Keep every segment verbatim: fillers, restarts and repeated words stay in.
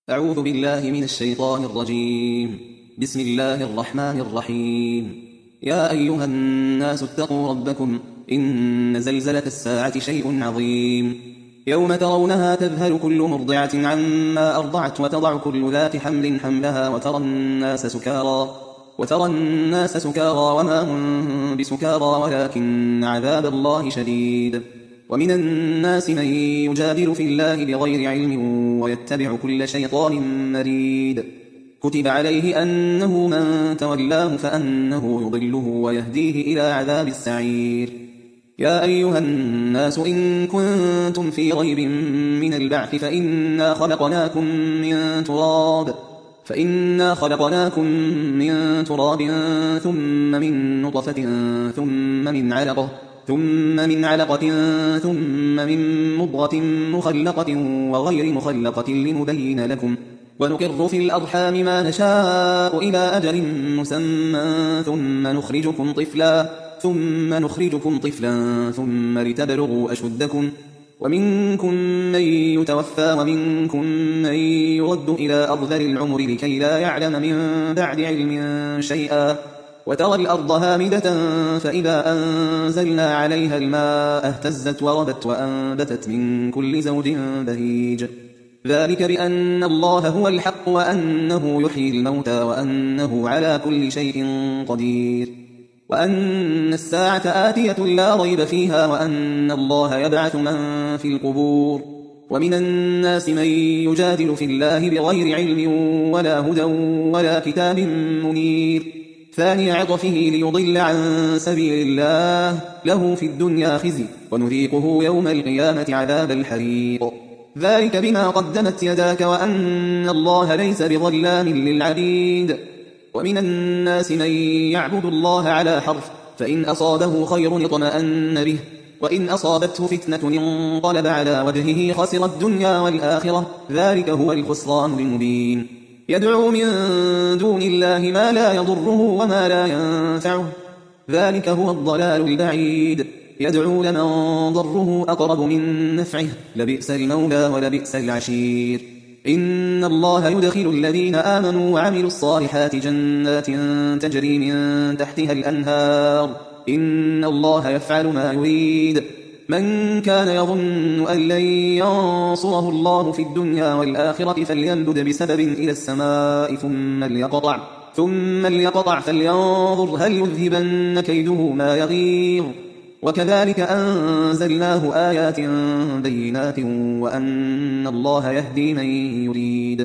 أعوذ بالله من الشيطان الرجيم. بسم الله الرحمن الرحيم. يا أيها الناس اتقوا ربكم، إن زلزلة الساعة شيء عظيم. يوم ترونها تذهل كل مرضعة عما أرضعت وتضع كل ذات حمل حملها وترى الناس سكارى وترى الناس سكارى وما هم بسكارى ولكن عذاب الله شديد. ومن الناس من يجادل في الله بغير علم ويتبع كل شيطان مريد. كتب عليه أنه من تولاه فأنه يضله ويهديه إلى عذاب السعير. يا أيها الناس إن كنتم في ريب من البعث فإنا خلقناكم من تراب فإنا خلقناكم من تراب ثم من نطفة ثم من علقة ثم من علقة ثم من مضغة مخلقة وغير مخلقة لنبين لكم ونقر في الأرحام ما نشاء إلى أجل مسمى ثم نخرجكم طفلا ثم نخرجكم طفلا ثم لتبلغوا أشدكم ومنكم من يتوفى ومنكم من يرد إلى أرذل العمر لكي لا يعلم من بعد علم شيئا. وترى الأرض هامدة فإذا أنزلنا عليها الماء اهتزت وربت وأنبتت من كل زوج بهيج. ذلك بأن الله هو الحق وأنه يحيي الموتى وأنه على كل شيء قدير وأن الساعة آتية لا ريب فيها وأن الله يبعث من في القبور. ومن الناس من يجادل في الله بغير علم ولا هدى ولا كتاب منير. ثاني عطفه ليضل عن سبيل الله له في الدنيا خزي ونذيقه يوم القيامة عذاب الحريق. ذلك بما قدمت يداك وأن الله ليس بظلام للعبيد. ومن الناس من يعبد الله على حرف فإن أصابه خير اطمأن به وإن أصابته فتنة انقلب على وجهه خسر الدنيا والآخرة ذلك هو الخسران المبين. يدعو من دون الله ما لا يضره وما لا ينفعه ذلك هو الضلال البعيد. يدعو لمن ضره أقرب من نفعه لبئس المولى ولبئس العشير. إن الله يدخل الذين آمنوا وعملوا الصالحات جنات تجري من تحتها الأنهار إن الله يفعل ما يريد. من كان يظن أن لن ينصره الله في الدنيا والآخرة فليمدد بسبب إلى السماء ثم ليقطع ثم ليقطع فلينظر هل يذهبن كيده ما يغيظ. وكذلك أنزلناه آيات بينات وأن الله يهدي من يريد.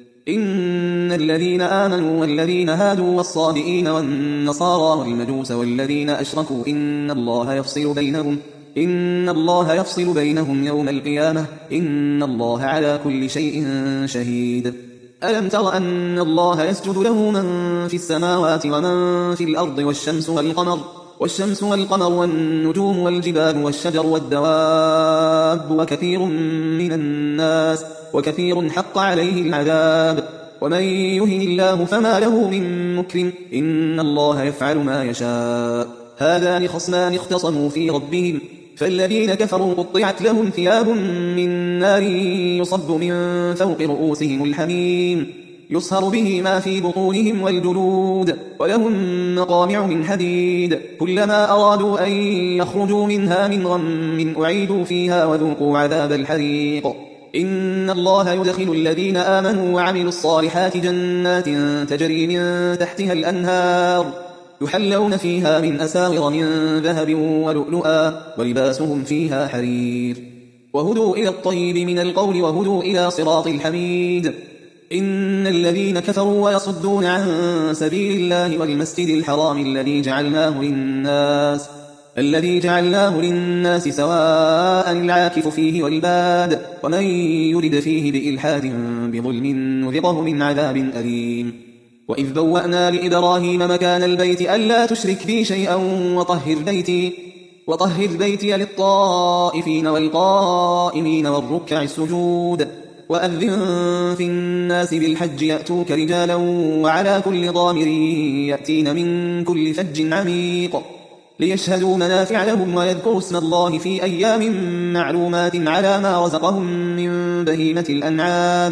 إن الذين آمنوا والذين هادوا والصابئين والنصارى والمجوس والذين أشركوا إن الله يفصل بينهم إن الله يفصل بينهم يوم القيامة إن الله على كل شيء شهيد. ألم تر أن الله يسجد له من في السماوات ومن في الأرض والشمس والقمر والشمس والقمر والنجوم والجبال والشجر والدواب وكثير من الناس وكثير حق عليه العذاب. ومن يهن الله فما له من مكرم إن الله يفعل ما يشاء. هذان خصمان اختصموا في ربهم فالذين كفروا قطعت لهم ثياب من نار يصب من فوق رؤوسهم الحميم يصهر به ما في بطونهم والجلود ولهم مقامع من حديد كلما أرادوا أن يخرجوا منها من غم أعيدوا فيها وذوقوا عذاب الحريق. إن الله يدخل الذين آمنوا وعملوا الصالحات جنات تجري من تحتها الأنهار يحلون فيها من أساور من ذهب ولؤلؤا ولباسهم فيها حرير وهدوا إلى الطيب من القول وهدوا إلى صراط الحميد. إن الذين كفروا ويصدون عن سبيل الله والمسجد الحرام الذي جعلناه للناس الذي جعلناه للناس سواء العاكف فيه والباد ومن يرد فيه بإلحاد بظلم نذقه من عذاب أليم. وإذ بوأنا لإبراهيم مكان البيت ألا تشرك بي شيئا وطهر بيتي وطهر بيتي للطائفين والقائمين والركع السجود. وأذن في الناس بالحج يأتوك رجالا وعلى كل ضامر يأتين من كل فج عميق ليشهدوا منافع لهم ويذكروا اسم الله في أيام معلومات على ما رزقهم من بهيمة الأنعام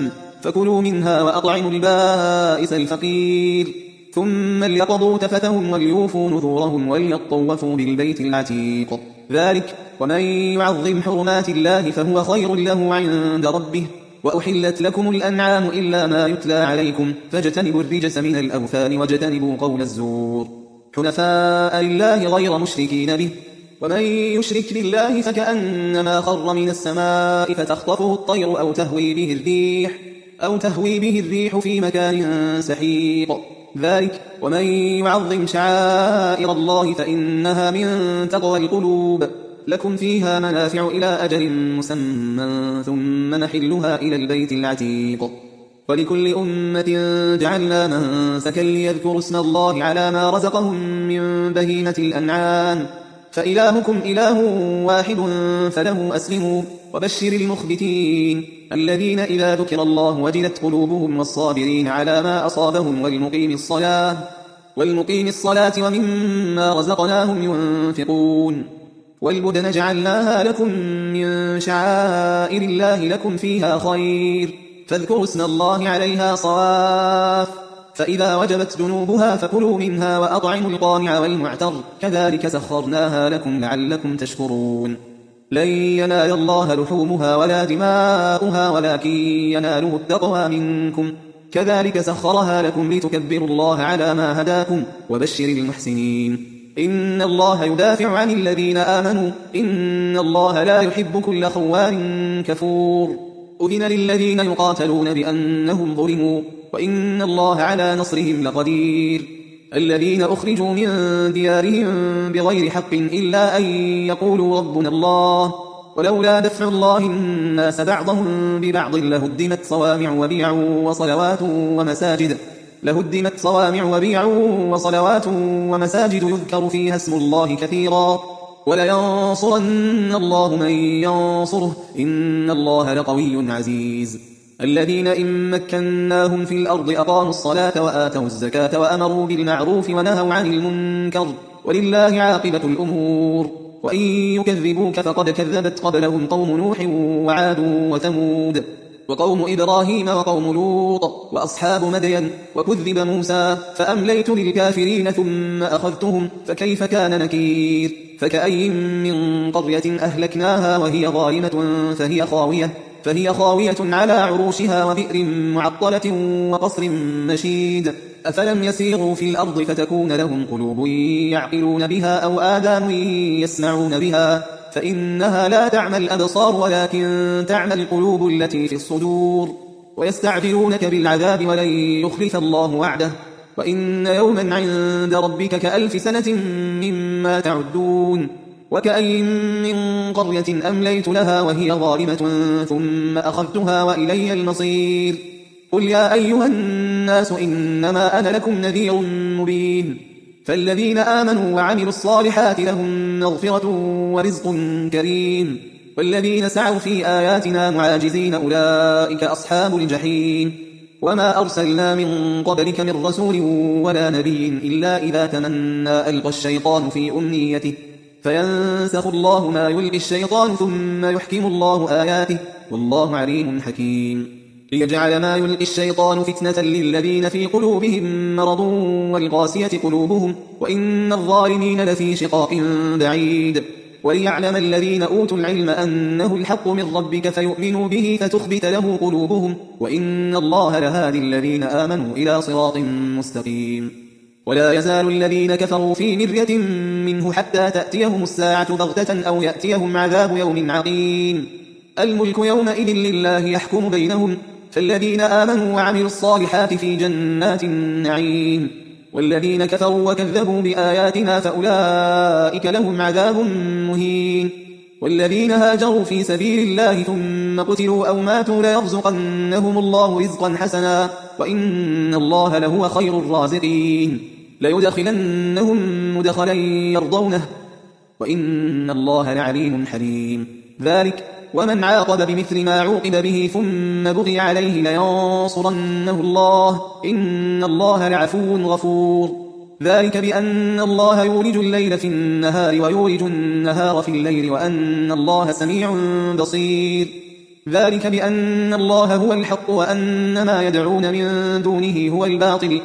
فكلوا منها وأطعموا البائس الفقير ثم ليقضوا تفثهم وليوفوا نذورهم وليطوفوا بالبيت العتيق ذلك ومن يعظم حرمات الله فهو خير له عند ربه وأحلت لكم الأنعام إلا ما يتلى عليكم فاجتنبوا الرجس من الأوثان واجتنبوا قول الزور حنفاء لله غير مشركين به ومن يشرك بالله فكأنما خر من السماء فتخطفه الطير أو تهوي به الريح أو تهوي به الريح في مكان سحيق ذلك ومن يعظم شعائر الله فإنها من تقوى القلوب لكم فيها منافع إلى أجل مسمى ثم محلها إلى البيت العتيق ولكل أمة جعلنا منسكا ليذكروا اسم الله على ما رزقهم من بهيمة الأنعام فإلهكم إله واحد فله أسلموا وبشر المخبتين الذين إذا ذكر الله وجلت قلوبهم والصابرين على ما أصابهم والمقيم الصلاة والمقيم الصلاة ومما رزقناهم ينفقون والبدن جعلناها لكم من شعائر الله لكم فيها خير فاذكروا اسم الله عليها صواف فإذا وجبت جنوبها فكلوا منها وأطعموا القانع والمعتر كذلك سخرناها لكم لعلكم تشكرون لن ينال الله لحومها ولا دماؤها ولكن يناله التقوى منكم كذلك سخرها لكم لتكبروا الله على ما هداكم وبشر المحسنين إن الله يدافع عن الذين آمنوا إن الله لا يحب كل خوان كفور أذن للذين يقاتلون بأنهم ظلموا وإن الله على نصرهم لقدير الذين أخرجوا من ديارهم بغير حق إلا أن يقولوا ربنا الله ولولا دفع الله الناس بعضهم ببعض لهدمت صوامع وبيع وصلوات ومساجد لهدمت صوامع وبيع وصلوات ومساجد يذكر فيها اسم الله كثيرا ولينصرن الله من ينصره إن الله لقوي عزيز الذين إن مكناهم في الأرض أقاموا الصلاة وآتوا الزكاة وأمروا بالمعروف ونهوا عن المنكر ولله عاقبة الأمور وإن يكذبوك فقد كذبت قبلهم قوم نوح وعاد وثمود وقوم إبراهيم وقوم لوط وأصحاب مدين وكذب موسى فأمليت للكافرين ثم أخذتهم فكيف كان نكير فكأي من قرية أهلكناها وهي ظالمة فهي خاوية فهي خاوية على عروشها وبئر معطلة وقصر مشيد أفلم يسيروا في الأرض فتكون لهم قلوب يعقلون بها أو آذان يسمعون بها فإنها لا تعمى الأبصار ولكن تعمى القلوب التي في الصدور ويستعجلونك بالعذاب ولن يخلف الله وعده وإن يوما عند ربك كألف سنة مما تعدون وكأي من قرية أمليت لها وهي ظالمة ثم أخذتها وإلي المصير قل يا أيها الناس إنما أنا لكم نذير مبين فالذين آمنوا وعملوا الصالحات لهم مغفرة ورزق كريم والذين سعوا في آياتنا معاجزين أولئك أصحاب الجحيم وما أرسلنا من قبلك من رسول ولا نبي إلا إذا تمنى ألقى الشيطان في أمنيته فينسخ الله ما يلقي الشيطان ثم يحكم الله آياته والله عليم حكيم ليجعل ما يلقي الشيطان فتنة للذين في قلوبهم مرض والقاسية قلوبهم وإن الظالمين لفي شقاق بعيد وليعلم الذين أوتوا العلم أنه الحق من ربك فيؤمنوا به فتخبت له قلوبهم وإن الله لهادي الذين آمنوا إلى صراط مستقيم ولا يزال الذين كفروا في مرية منه حتى تأتيهم الساعة بغتة أو يأتيهم عذاب يوم عقيم الملك يومئذ لله يحكم بينهم فالذين آمنوا وعملوا الصالحات في جنات النعيم والذين كفروا وكذبوا بآياتنا فأولئك لهم عذاب مهين والذين هاجروا في سبيل الله ثم قتلوا أو ماتوا ليرزقنهم الله رزقا حسنا وإن الله لهو خير الرازقين ليدخلنهم مدخلا يرضونه وإن الله لعليم حليم ذلك ومن عاقب بمثل ما عوقب به ثم بغي عليه لينصرنه الله إن الله لعفو غفور ذلك بأن الله يولج الليل في النهار ويولج النهار في الليل وأن الله سميع بصير ذلك بأن الله هو الحق وأن ما يدعون من دونه هو الباطل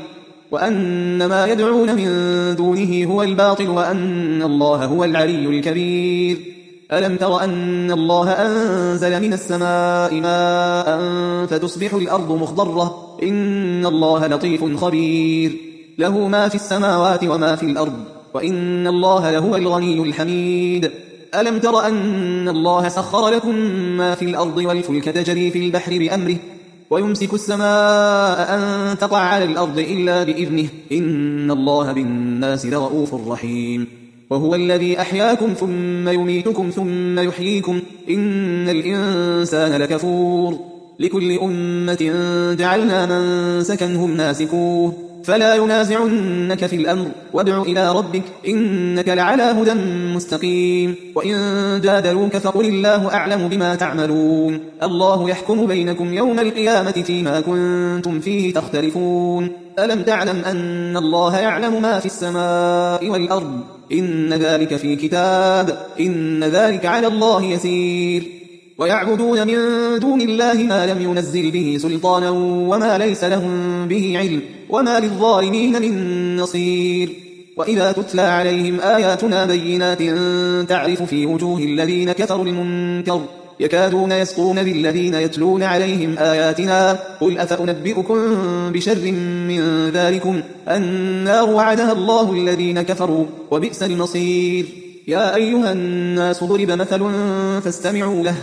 وأن ما يدعون من دونه هو الباطل وأن الله هو العلي الكبير. ألم تر أن الله أنزل من السماء ماء فتصبح الأرض مخضرة إن الله لطيف خبير له ما في السماوات وما في الأرض وإن الله لهو الغني الحميد. ألم تر أن الله سخر لكم ما في الأرض والفلك تجري في البحر بأمره ويمسك السماء أن تقع على الأرض إلا بإذنه إن الله بالناس لرؤوف رحيم. وهو الذي أحياكم ثم يميتكم ثم يحييكم إن الإنسان لكفور. لكل أمة جعلنا منسكا هم ناسكوه فلا ينازعنك في الأمر وادع إلى ربك إنك لعلى هدى مستقيم. وإن جادلوك فقل الله أعلم بما تعملون الله يحكم بينكم يوم القيامة فيما كنتم فيه تختلفون. ألم تعلم أن الله يعلم ما في السماء والأرض إن ذلك في كتاب إن ذلك على الله يسير. ويعبدون من دون الله ما لم ينزل به سلطانا وما ليس لهم به علم وما للظالمين من نصير. وإذا تتلى عليهم آياتنا بينات تعرف في وجوه الذين كفروا المنكر يكادون يسطون بالذين يتلون عليهم آياتنا قل أفأنبئكم بشر من ذلكم النار وعدها الله الذين كفروا وبئس المصير. يا أيها الناس ضرب مثل فاستمعوا له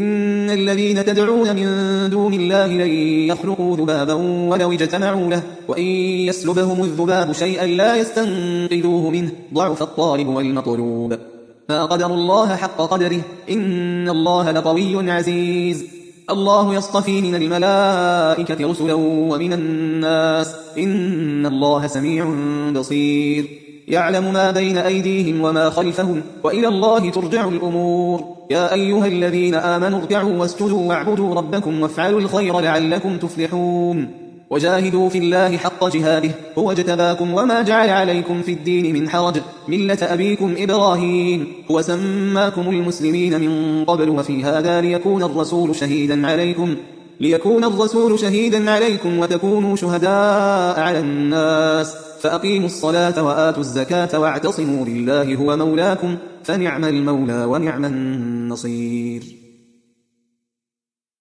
إن الذين تدعون من دون الله لن يخلقوا ذبابا ولو اجتمعوا له وإن يسلبهم الذباب شيئا لا يستنقذوه منه ضعف الطالب والمطلوب. فقدر الله حق قدره إن الله لقوي عزيز. الله يصطفي من الملائكة رسلا ومن الناس إن الله سميع بصير. يعلم ما بين أيديهم وما خلفهم وإلى الله ترجع الأمور. يا أيها الذين آمنوا اركعوا واسجدوا واعبدوا ربكم وافعلوا الخير لعلكم تفلحون. وجاهدوا في الله حق جهاده هو اجتباكم وما جعل عليكم في الدين من حرج ملة أبيكم إبراهيم هو سماكم المسلمين من قبل وفي هذا ليكون الرسول شهيدا عليكم ليكون الرسول شهيدا عليكم وتكونوا شهداء على الناس فأقيموا الصلاة وآتوا الزكاة واعتصموا بالله هو مولاكم فنعم المولى ونعم النصير.